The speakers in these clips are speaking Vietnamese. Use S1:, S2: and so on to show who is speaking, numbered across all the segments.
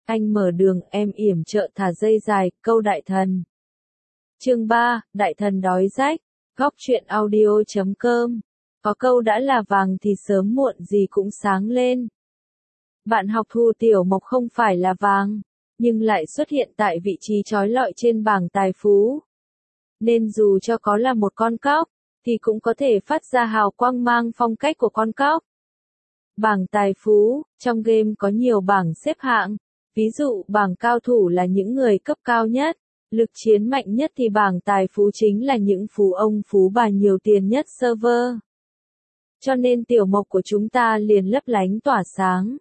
S1: anh mở đường em yểm trợ thả dây dài, câu đại thần. Chương 3, Đại thần đói rách, góc truyện audio.com. Có câu đã là vàng thì sớm muộn gì cũng sáng lên. Bạn học Thu Tiểu Mộc không phải là vàng, nhưng lại xuất hiện tại vị trí chói lọi trên bảng tài phú. Nên dù cho có là một con cóc, thì cũng có thể phát ra hào quang mang phong cách của con cóc. Bảng tài phú, trong game có nhiều bảng xếp hạng, ví dụ bảng cao thủ là những người cấp cao nhất, lực chiến mạnh nhất thì bảng tài phú chính là những phú ông phú bà nhiều tiền nhất server. Cho nên Tiểu Mộc của chúng ta liền lấp lánh tỏa sáng.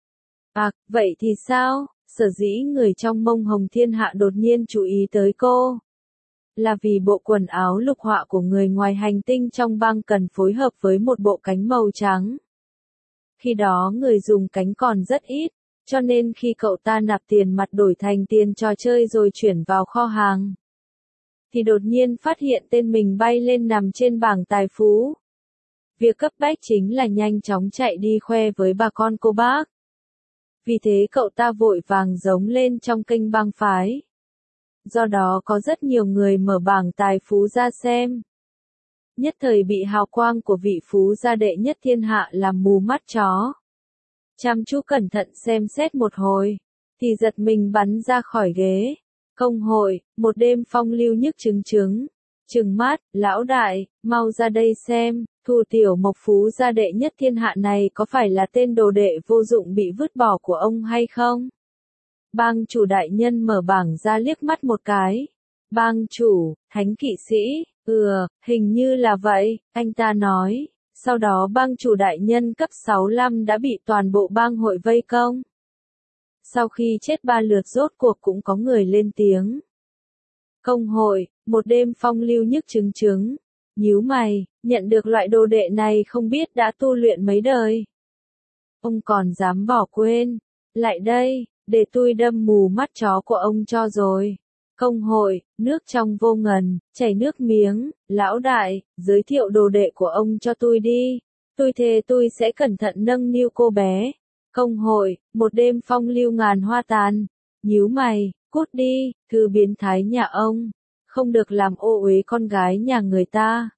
S1: À, vậy thì sao? Sở dĩ người trong Mông Hồng Thiên Hạ đột nhiên chú ý tới cô. Là vì bộ quần áo lục họa của người ngoài hành tinh trong băng cần phối hợp với một bộ cánh màu trắng. Khi đó người dùng cánh còn rất ít, cho nên khi cậu ta nạp tiền mặt đổi thành tiền trò chơi rồi chuyển vào kho hàng, thì đột nhiên phát hiện tên mình bay lên nằm trên bảng tài phú. Việc cấp bách chính là nhanh chóng chạy đi khoe với bà con cô bác. Vì thế cậu ta vội vàng giống lên trong kênh bang phái. Do đó có rất nhiều người mở bảng tài phú ra xem. Nhất thời bị hào quang của vị phú gia đệ nhất thiên hạ làm mù mắt chó. Chăm chú cẩn thận xem xét một hồi, thì giật mình bắn ra khỏi ghế. Công hội, một đêm phong lưu nhức trừng mắt, lão đại, mau ra đây xem, Thu Tiểu Mộc phú gia đệ nhất thiên hạ này có phải là tên đồ đệ vô dụng bị vứt bỏ của ông hay không? Bang chủ đại nhân mở bảng ra liếc mắt một cái. Bang chủ, thánh kỵ sĩ, hình như là vậy, anh ta nói. Sau đó bang chủ đại nhân cấp 65 đã bị toàn bộ bang hội vây công. Sau khi chết 3 lượt rốt cuộc cũng có người lên tiếng. Công hội, một đêm phong lưu nhức trứng, nhíu mày, nhận được loại đồ đệ này không biết đã tu luyện mấy đời. Ông còn dám bỏ quên, lại đây, để tôi đâm mù mắt chó của ông cho rồi. Công hội, nước trong vô ngần, chảy nước miếng, lão đại, giới thiệu đồ đệ của ông cho tôi đi. Tôi thề tôi sẽ cẩn thận nâng niu cô bé. Công hội, một đêm phong lưu ngàn hoa tàn. Nhíu mày, cút đi, thư biến thái nhà ông. Không được làm ô uế con gái nhà người ta.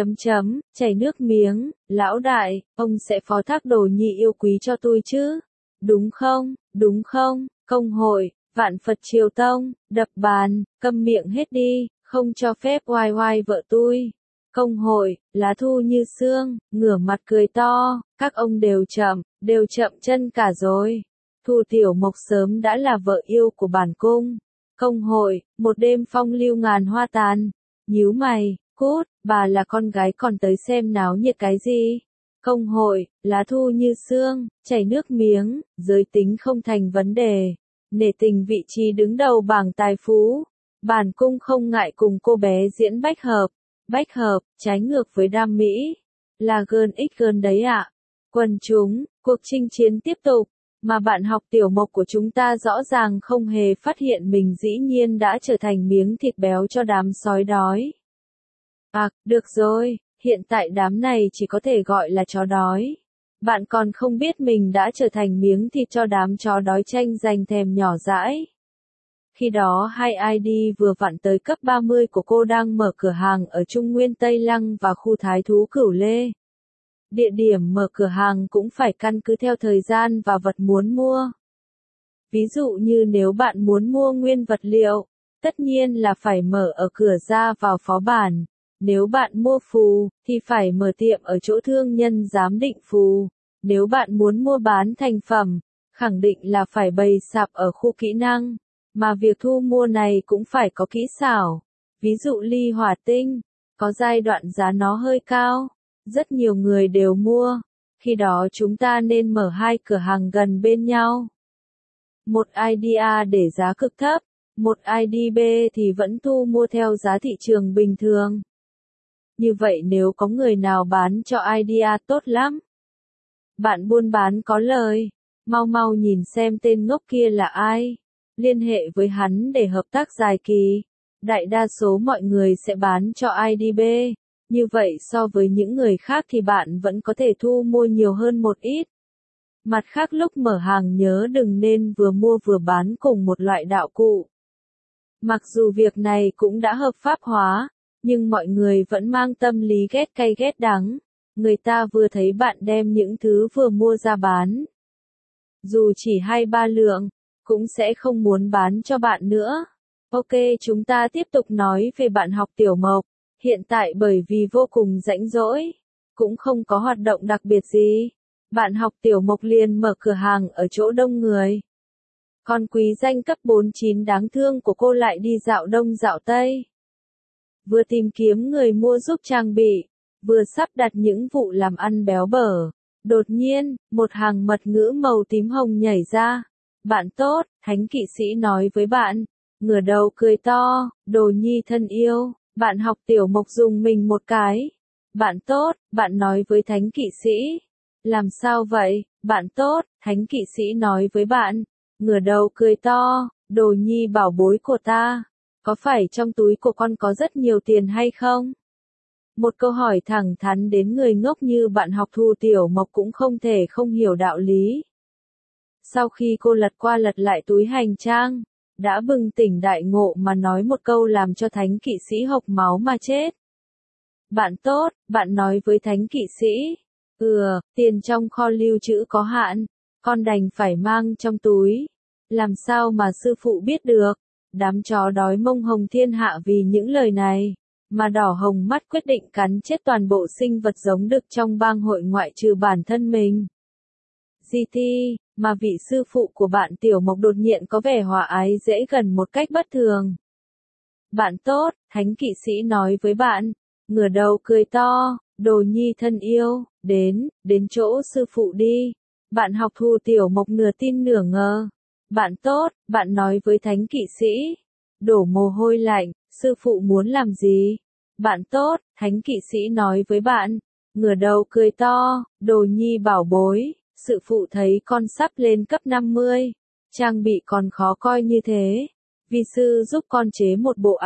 S1: Chảy nước miếng, lão đại, ông sẽ phó thác đồ nhi yêu quý cho tôi chứ? Đúng không, công hội. Vạn Phật Triều Tông, đập bàn, câm miệng hết đi, không cho phép oai oai vợ tôi. Công hội, lá thu như sương, ngửa mặt cười to, các ông đều chậm chân cả rồi. Thu Tiểu Mộc sớm đã là vợ yêu của bản cung. Công hội, một đêm phong lưu ngàn hoa tàn. Nhíu mày, cút, bà là con gái còn tới xem náo nhiệt cái gì? Công hội, lá thu như sương, chảy nước miếng, giới tính không thành vấn đề. Nể tình vị trí đứng đầu bảng tài phú, bản cung không ngại cùng cô bé diễn bách hợp, trái ngược với đam mỹ, là gơn ích gơn đấy ạ. Quần chúng, cuộc chinh chiến tiếp tục, mà bạn học Tiểu Mộc của chúng ta rõ ràng không hề phát hiện mình dĩ nhiên đã trở thành miếng thịt béo cho đám sói đói. À, được rồi, hiện tại đám này chỉ có thể gọi là chó đói. Bạn còn không biết mình đã trở thành miếng thịt cho đám chó đói tranh giành thèm nhỏ dãi. Khi đó hai ID vừa vặn tới cấp 30 của cô đang mở cửa hàng ở Trung Nguyên Tây Lăng và khu thái thú Cửu Lê. Địa điểm mở cửa hàng cũng phải căn cứ theo thời gian và vật muốn mua. Ví dụ như nếu bạn muốn mua nguyên vật liệu, tất nhiên là phải mở ở cửa ra vào phó bản. Nếu bạn mua phù, thì phải mở tiệm ở chỗ thương nhân giám định phù. Nếu bạn muốn mua bán thành phẩm, khẳng định là phải bày sạp ở khu kỹ năng. Mà việc thu mua này cũng phải có kỹ xảo. Ví dụ ly hỏa tinh, có giai đoạn giá nó hơi cao. Rất nhiều người đều mua. Khi đó chúng ta nên mở 2 cửa hàng gần bên nhau. Một ID A để giá cực thấp, một ID B thì vẫn thu mua theo giá thị trường bình thường. Như vậy nếu có người nào bán cho idea tốt lắm. Bạn buôn bán có lời. Mau nhìn xem tên ngốc kia là ai. Liên hệ với hắn để hợp tác dài kỳ. Đại đa số mọi người sẽ bán cho IDB. Như vậy so với những người khác thì bạn vẫn có thể thu mua nhiều hơn một ít. Mặt khác lúc mở hàng nhớ đừng nên vừa mua vừa bán cùng một loại đạo cụ. Mặc dù việc này cũng đã hợp pháp hóa, nhưng mọi người vẫn mang tâm lý ghét cay ghét đắng. Người ta vừa thấy bạn đem những thứ vừa mua ra bán. Dù chỉ 2-3 lượng, cũng sẽ không muốn bán cho bạn nữa. Ok, chúng ta tiếp tục nói về bạn học Tiểu Mộc. Hiện tại bởi vì vô cùng rãnh rỗi, cũng không có hoạt động đặc biệt gì. Bạn học Tiểu Mộc liền mở cửa hàng ở chỗ đông người. Con quý danh cấp 49 đáng thương của cô lại đi dạo đông dạo tây. Vừa tìm kiếm người mua giúp trang bị, vừa sắp đặt những vụ làm ăn béo bở. Đột nhiên, một hàng mật ngữ màu tím hồng nhảy ra. Bạn tốt, Thánh kỵ sĩ nói với bạn. Ngửa đầu cười to, đồ nhi thân yêu, bạn học Tiểu Mộc dùng mình một cái. Bạn tốt, bạn nói với Thánh kỵ sĩ. Làm sao vậy, bạn tốt, Thánh kỵ sĩ nói với bạn. Ngửa đầu cười to, đồ nhi bảo bối của ta. Có phải trong túi của con có rất nhiều tiền hay không? Một câu hỏi thẳng thắn đến người ngốc như bạn học Thu Tiểu Mộc cũng không thể không hiểu đạo lý. Sau khi cô lật qua lật lại túi hành trang, đã bừng tỉnh đại ngộ mà nói một câu làm cho Thánh kỵ sĩ hộc máu mà chết. Bạn tốt, bạn nói với Thánh kỵ sĩ. Tiền trong kho lưu trữ có hạn, con đành phải mang trong túi. Làm sao mà sư phụ biết được? Đám chó đói mông hồng thiên hạ vì những lời này, mà đỏ hồng mắt quyết định cắn chết toàn bộ sinh vật giống được trong bang hội ngoại trừ bản thân mình. GT, mà vị sư phụ của bạn Tiểu Mộc đột nhiên có vẻ hòa ái dễ gần một cách bất thường. Bạn tốt, Thánh kỵ sĩ nói với bạn, ngửa đầu cười to, đồ nhi thân yêu, đến chỗ sư phụ đi. Bạn học Thu Tiểu Mộc nửa tin nửa ngờ. Bạn tốt, bạn nói với Thánh kỵ sĩ. Đổ mồ hôi lạnh, sư phụ muốn làm gì? Bạn tốt, Thánh kỵ sĩ nói với bạn. Ngửa đầu cười to, đồ nhi bảo bối, sư phụ thấy con sắp lên cấp 50. Trang bị còn khó coi như thế. Vi sư giúp con chế một bộ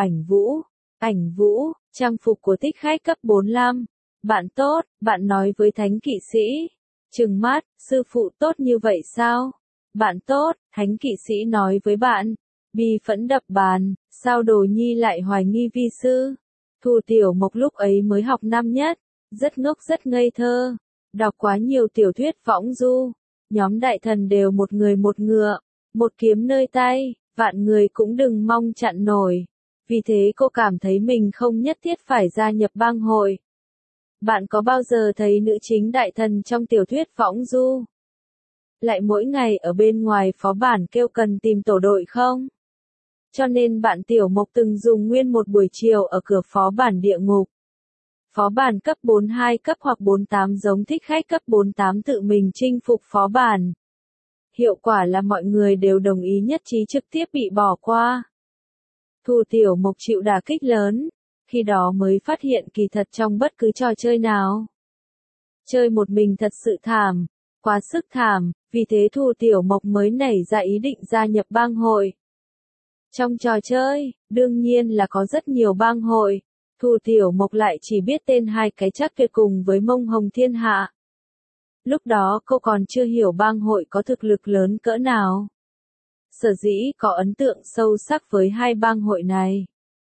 S1: ảnh vũ, trang phục của thích khách cấp 45. Bạn tốt, bạn nói với Thánh kỵ sĩ. Trừng mắt, sư phụ tốt như vậy sao? Bạn tốt, Thánh kỵ sĩ nói với bạn. Bi phẫn đập bàn, sao đồ nhi lại hoài nghi vi sư? Thu Tiểu Mộc lúc ấy mới học năm nhất, rất ngốc rất ngây thơ, đọc quá nhiều tiểu thuyết võng du. Nhóm đại thần đều một người một ngựa, một kiếm nơi tay, vạn người cũng đừng mong chặn nổi. Vì thế cô cảm thấy mình không nhất thiết phải gia nhập bang hội. Bạn có bao giờ thấy nữ chính đại thần trong tiểu thuyết võng du lại mỗi ngày ở bên ngoài phó bản kêu cần tìm tổ đội không? Cho nên bạn Tiểu Mộc từng dùng nguyên một buổi chiều ở cửa phó bản địa ngục. Phó bản cấp 42 cấp hoặc 48 giống thích khách cấp 48 tự mình chinh phục phó bản. Hiệu quả là mọi người đều đồng ý nhất trí trực tiếp bị bỏ qua. Thu Tiểu Mộc chịu đả kích lớn, khi đó mới phát hiện kỳ thật trong bất cứ trò chơi nào. Chơi một mình thật sự thảm, quá sức thảm, vì thế Thu Tiểu Mộc mới nảy ra ý định gia nhập bang hội. Trong trò chơi, đương nhiên là có rất nhiều bang hội, Thu Tiểu Mộc lại chỉ biết tên hai cái chắc tuyệt cùng với mông hồng thiên hạ. Lúc đó cô còn chưa hiểu bang hội có thực lực lớn cỡ nào. Sở dĩ có ấn tượng sâu sắc với hai bang hội này,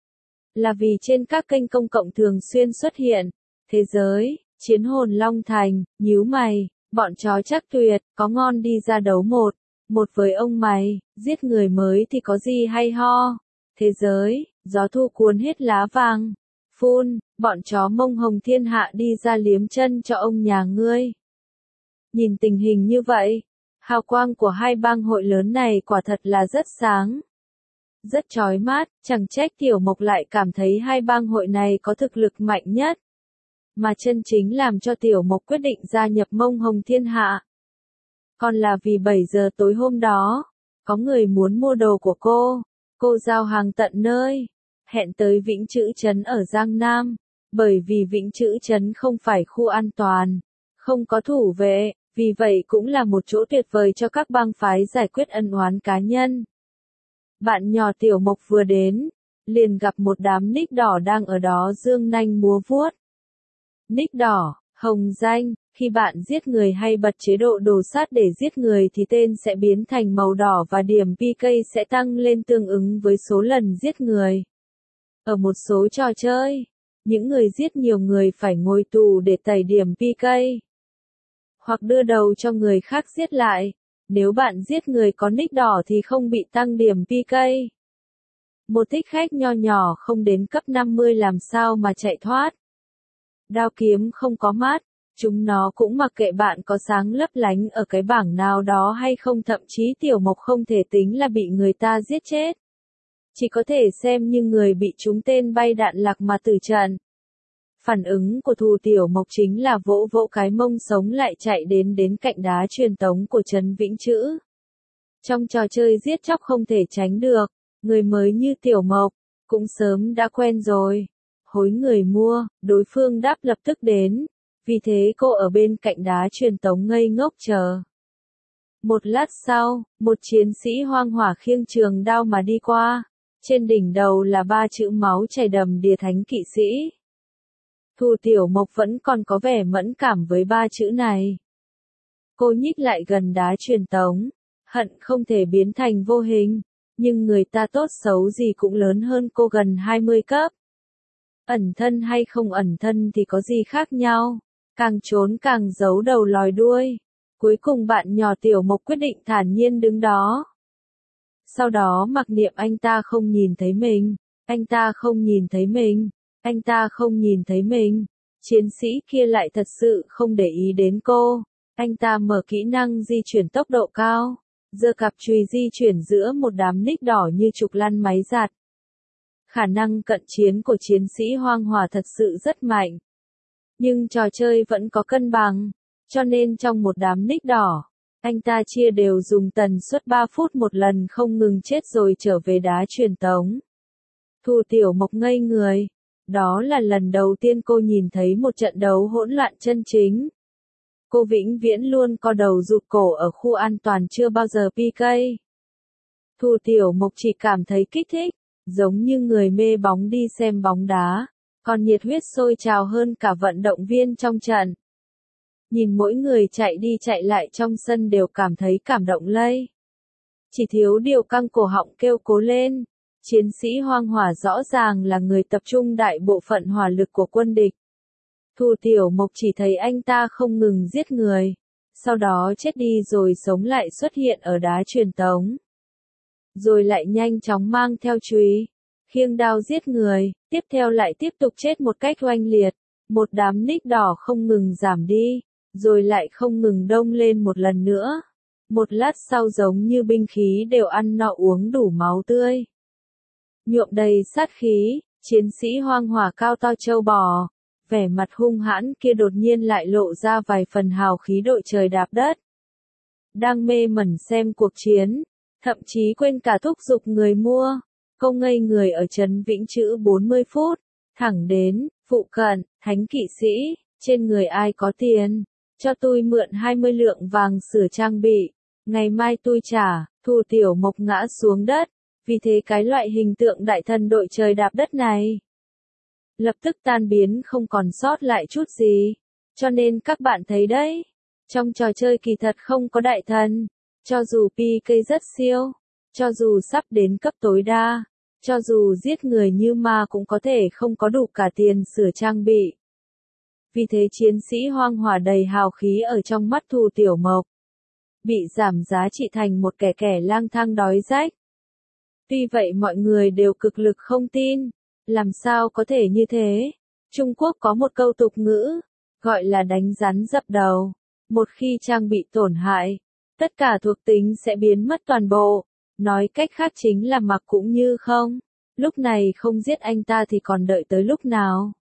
S1: là vì trên các kênh công cộng thường xuyên xuất hiện, Thế Giới, Chiến Hồn Long Thành, nhíu mày, bọn chó chắc tuyệt, có ngon đi ra đấu một với ông mày, giết người mới thì có gì hay ho. Thế Giới, gió thu cuốn hết lá vàng. Phun, bọn chó mông hồng thiên hạ đi ra liếm chân cho ông nhà ngươi. Nhìn tình hình như vậy, hào quang của hai bang hội lớn này quả thật là rất sáng. Rất chói mắt, chẳng trách Tiểu Mộc lại cảm thấy hai bang hội này có thực lực mạnh nhất. Mà chân chính làm cho Tiểu Mộc quyết định gia nhập mông hồng thiên hạ. Còn là vì 7 giờ tối hôm đó, có người muốn mua đồ của cô giao hàng tận nơi, hẹn tới Vĩnh Chữ Trấn ở Giang Nam, bởi vì Vĩnh Chữ Trấn không phải khu an toàn, không có thủ vệ, vì vậy cũng là một chỗ tuyệt vời cho các bang phái giải quyết ân oán cá nhân. Bạn nhỏ Tiểu Mộc vừa đến, liền gặp một đám nick đỏ đang ở đó dương nanh múa vuốt. Nick đỏ, Hồng danh, khi bạn giết người hay bật chế độ đồ sát để giết người thì tên sẽ biến thành màu đỏ và điểm PK sẽ tăng lên tương ứng với số lần giết người. Ở một số trò chơi, những người giết nhiều người phải ngồi tù để tẩy điểm PK. Hoặc đưa đầu cho người khác giết lại. Nếu bạn giết người có nick đỏ thì không bị tăng điểm PK. Một thích khách nho nhỏ không đến cấp 50 làm sao mà chạy thoát. Đao kiếm không có mắt, chúng nó cũng mặc kệ bạn có sáng lấp lánh ở cái bảng nào đó hay không, thậm chí Tiểu Mộc không thể tính là bị người ta giết chết. Chỉ có thể xem như người bị trúng tên bay đạn lạc mà tử trận. Phản ứng của Thù Tiểu Mộc chính là vỗ vỗ cái mông sống lại chạy đến cạnh đá truyền tống của Trấn Vĩnh Chữ. Trong trò chơi giết chóc không thể tránh được, người mới như Tiểu Mộc, cũng sớm đã quen rồi. Hối người mua, đối phương đáp lập tức đến, vì thế cô ở bên cạnh đá truyền tống ngây ngốc chờ. Một lát sau, một chiến sĩ hoang hỏa khiêng trường đao mà đi qua, trên đỉnh đầu là 3 chữ máu chảy đầm đìa thánh kỵ sĩ. Thù Tiểu Mộc vẫn còn có vẻ mẫn cảm với 3 chữ này. Cô nhích lại gần đá truyền tống, hận không thể biến thành vô hình, nhưng người ta tốt xấu gì cũng lớn hơn cô gần 20 cấp. Ẩn thân hay không ẩn thân thì có gì khác nhau, càng trốn càng giấu đầu lòi đuôi. Cuối cùng bạn nhỏ Tiểu Mộc quyết định thản nhiên đứng đó. Sau đó mặc niệm anh ta không nhìn thấy mình, anh ta không nhìn thấy mình, anh ta không nhìn thấy mình. Chiến sĩ kia lại thật sự không để ý đến cô. Anh ta mở kỹ năng di chuyển tốc độ cao, giơ cặp chùy di chuyển giữa một đám nick đỏ như trục lăn máy giặt. Khả năng cận chiến của chiến sĩ hoang hỏa thật sự rất mạnh. Nhưng trò chơi vẫn có cân bằng, cho nên trong một đám nick đỏ, anh ta chia đều dùng tần suất 3 phút một lần không ngừng chết rồi trở về đá truyền tống. Thù Tiểu Mộc ngây người. Đó là lần đầu tiên cô nhìn thấy một trận đấu hỗn loạn chân chính. Cô vĩnh viễn luôn co đầu rụt cổ ở khu an toàn chưa bao giờ PK. Thù Tiểu Mộc chỉ cảm thấy kích thích, giống như người mê bóng đi xem bóng đá, còn nhiệt huyết sôi trào hơn cả vận động viên trong trận. Nhìn mỗi người chạy đi chạy lại trong sân đều cảm thấy cảm động lây. Chỉ thiếu điều căng cổ họng kêu cố lên. Chiến sĩ hoang hỏa rõ ràng là người tập trung đại bộ phận hỏa lực của quân địch. Thù Tiểu Mộc chỉ thấy anh ta không ngừng giết người, sau đó chết đi rồi sống lại xuất hiện ở đá truyền tống. Rồi lại nhanh chóng mang theo chùy, khiêng đao giết người, tiếp theo lại tiếp tục chết một cách oanh liệt. Một đám nick đỏ không ngừng giảm đi, rồi lại không ngừng đông lên một lần nữa. Một lát sau giống như binh khí đều ăn no uống đủ máu tươi. Nhuộm đầy sát khí, chiến sĩ hoang hỏa cao to trâu bò, vẻ mặt hung hãn kia đột nhiên lại lộ ra vài phần hào khí đội trời đạp đất. Đang mê mẩn xem cuộc chiến, thậm chí quên cả thúc giục người mua, cô ngây người ở Trấn Vĩnh Chữ 40 phút, thẳng đến, phụ cận, thánh kỵ sĩ, trên người ai có tiền, cho tôi mượn 20 lượng vàng sửa trang bị, ngày mai tôi trả. Thù Tiểu Mộc ngã xuống đất. Vì thế cái loại hình tượng đại thần đội trời đạp đất này lập tức tan biến không còn sót lại chút gì. Cho nên các bạn thấy đấy, trong trò chơi kỳ thật không có đại thần. Cho dù PK rất siêu, cho dù sắp đến cấp tối đa, cho dù giết người như ma cũng có thể không có đủ cả tiền sửa trang bị. Vì thế chiến sĩ hoang hỏa đầy hào khí ở trong mắt Thù Tiểu Mộc bị giảm giá trị thành một kẻ lang thang đói rách. Tuy vậy mọi người đều cực lực không tin, làm sao có thể như thế? Trung Quốc có một câu tục ngữ, gọi là đánh rắn dập đầu. Một khi trang bị tổn hại, tất cả thuộc tính sẽ biến mất toàn bộ. Nói cách khác chính là mặc cũng như không. Lúc này không giết anh ta thì còn đợi tới lúc nào?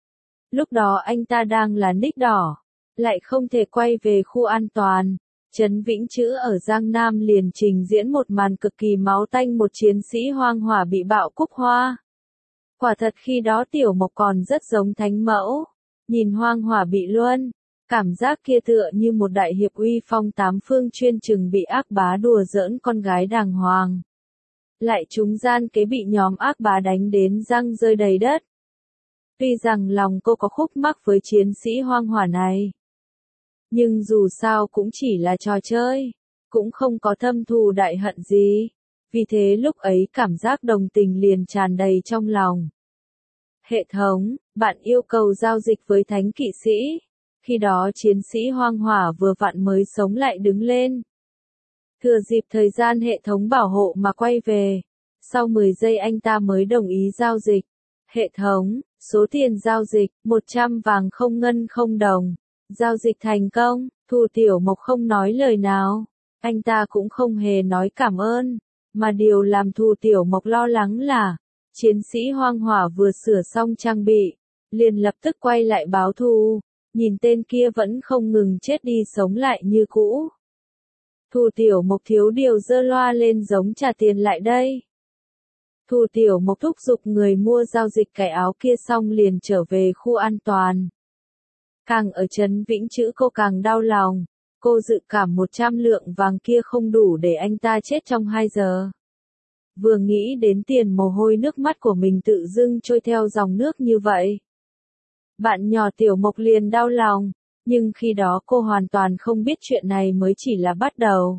S1: Lúc đó anh ta đang là nick đỏ, lại không thể quay về khu an toàn. Trấn Vĩnh Chữ ở Giang Nam liền trình diễn một màn cực kỳ máu tanh, một chiến sĩ hoang hỏa bị bạo cúc hoa. Quả thật khi đó Tiểu Mộc còn rất giống thánh mẫu. Nhìn hoang hỏa bị luân, cảm giác kia tựa như một đại hiệp uy phong tám phương chuyên chừng bị ác bá đùa giỡn con gái đàng hoàng. Lại trúng gian kế bị nhóm ác bá đánh đến răng rơi đầy đất. Tuy rằng lòng cô có khúc mắc với chiến sĩ hoang hỏa này, nhưng dù sao cũng chỉ là trò chơi, cũng không có thâm thù đại hận gì. Vì thế lúc ấy cảm giác đồng tình liền tràn đầy trong lòng. Hệ thống, bạn yêu cầu giao dịch với thánh kỵ sĩ. Khi đó chiến sĩ hoang hỏa vừa vặn mới sống lại đứng lên. Thừa dịp thời gian hệ thống bảo hộ mà quay về. Sau 10 giây anh ta mới đồng ý giao dịch. Hệ thống, số tiền giao dịch, 100 vàng không ngân không đồng. Giao dịch thành công, Thu Tiểu Mộc không nói lời nào. Anh ta cũng không hề nói cảm ơn. Mà điều làm Thu Tiểu Mộc lo lắng là, chiến sĩ hoang hỏa vừa sửa xong trang bị, liền lập tức quay lại báo thù, nhìn tên kia vẫn không ngừng chết đi sống lại như cũ. Thu Tiểu Mộc thiếu điều giơ loa lên giống trả tiền lại đây. Thu Tiểu Mộc thúc giục người mua giao dịch cái áo kia xong liền trở về khu an toàn. Càng ở trấn Vĩnh Chữ cô càng đau lòng. Cô dự cảm 100 lượng vàng kia không đủ để anh ta chết trong 2 giờ. Vừa nghĩ đến tiền mồ hôi nước mắt của mình tự dưng trôi theo dòng nước như vậy. Bạn nhỏ Tiểu Mộc liền đau lòng, nhưng khi đó cô hoàn toàn không biết chuyện này mới chỉ là bắt đầu.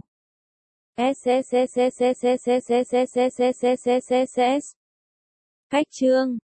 S1: Cách chương